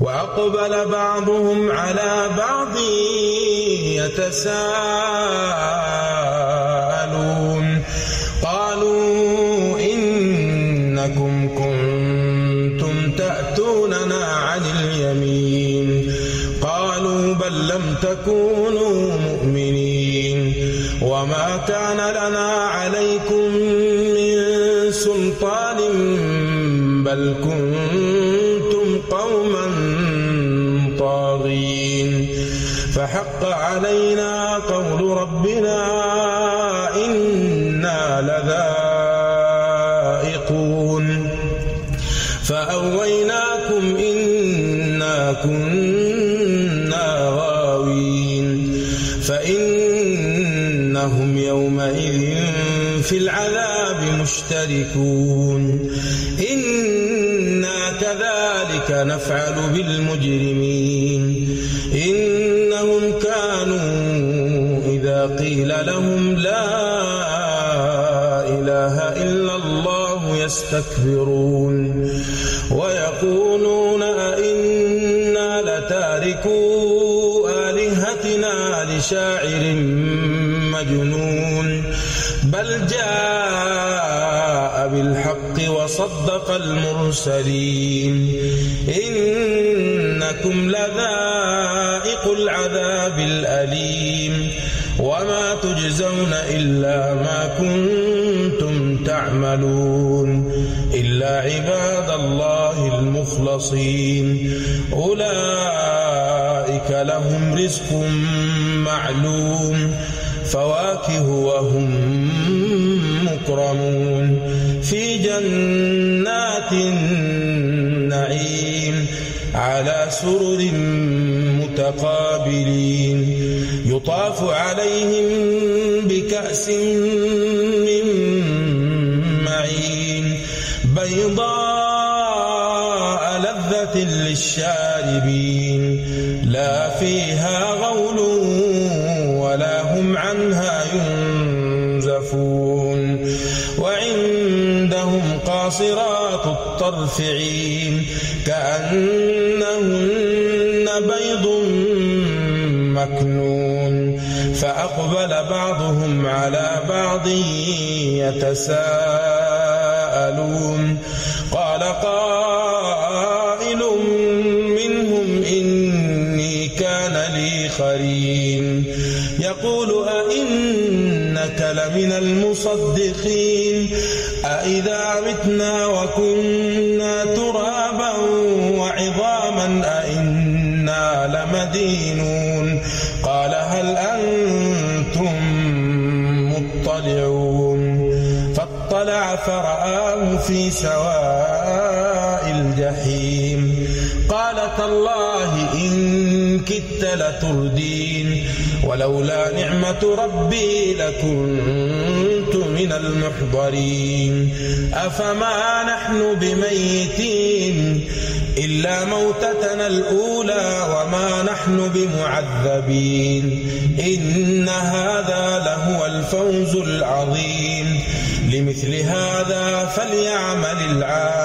وأقبل بعضهم على بعض يتساءلون قالوا إنكم كنتم تأتوننا عن اليمين قالوا بل لم تكونوا مؤمنين وما كان لنا عليكم من سلطان بل كنتم قوما طاغين فحق علينا قول ربنا إنا لذائقون فأغويناكم إنا كنا غاوين فإنهم يومئذ في العذاب مشتركون إنا كذلك نفعل بالمجرمين إنهم كانوا إذا قيل لهم لا إله إلا الله يستكبرون ويقولون أئنا لتاركو آلهتنا لشاعر مجنون بل جاء بالحق وصدق المرسلين إنكم لذائق العذاب الأليم وما تجزون إلا ما كنتم تعملون إلا عباد الله المخلصين أولئك لهم رزق معلوم فواكه وهم مكرمون في جنات النعيم على سرر متقابلين يطاف عليهم بكأس من معين بيضاء لذة للشاربين لا فيها غول ولا هم عنها ينزفون وعندهم قاصرات الطرف عين كأنهن بيض مكنون فأقبل بعضهم على بعض يتساءلون قال قائل منهم إني كان لي قرين يقول أئنك لمن المصدقين أإذا متنا وكنا ترابا وعظاما أئنا لمدينون قال هل أنتم مطلعون فاطلع فرآه في سواء الجحيم قال تالله إن كدت لتردين ولولا نعمة ربي لكنت من المحضرين أفما نحن بميتين إلا موتتنا الأولى وما نحن بمعذبين إن هذا لهو الفوز العظيم لمثل هذا فليعمل العاملون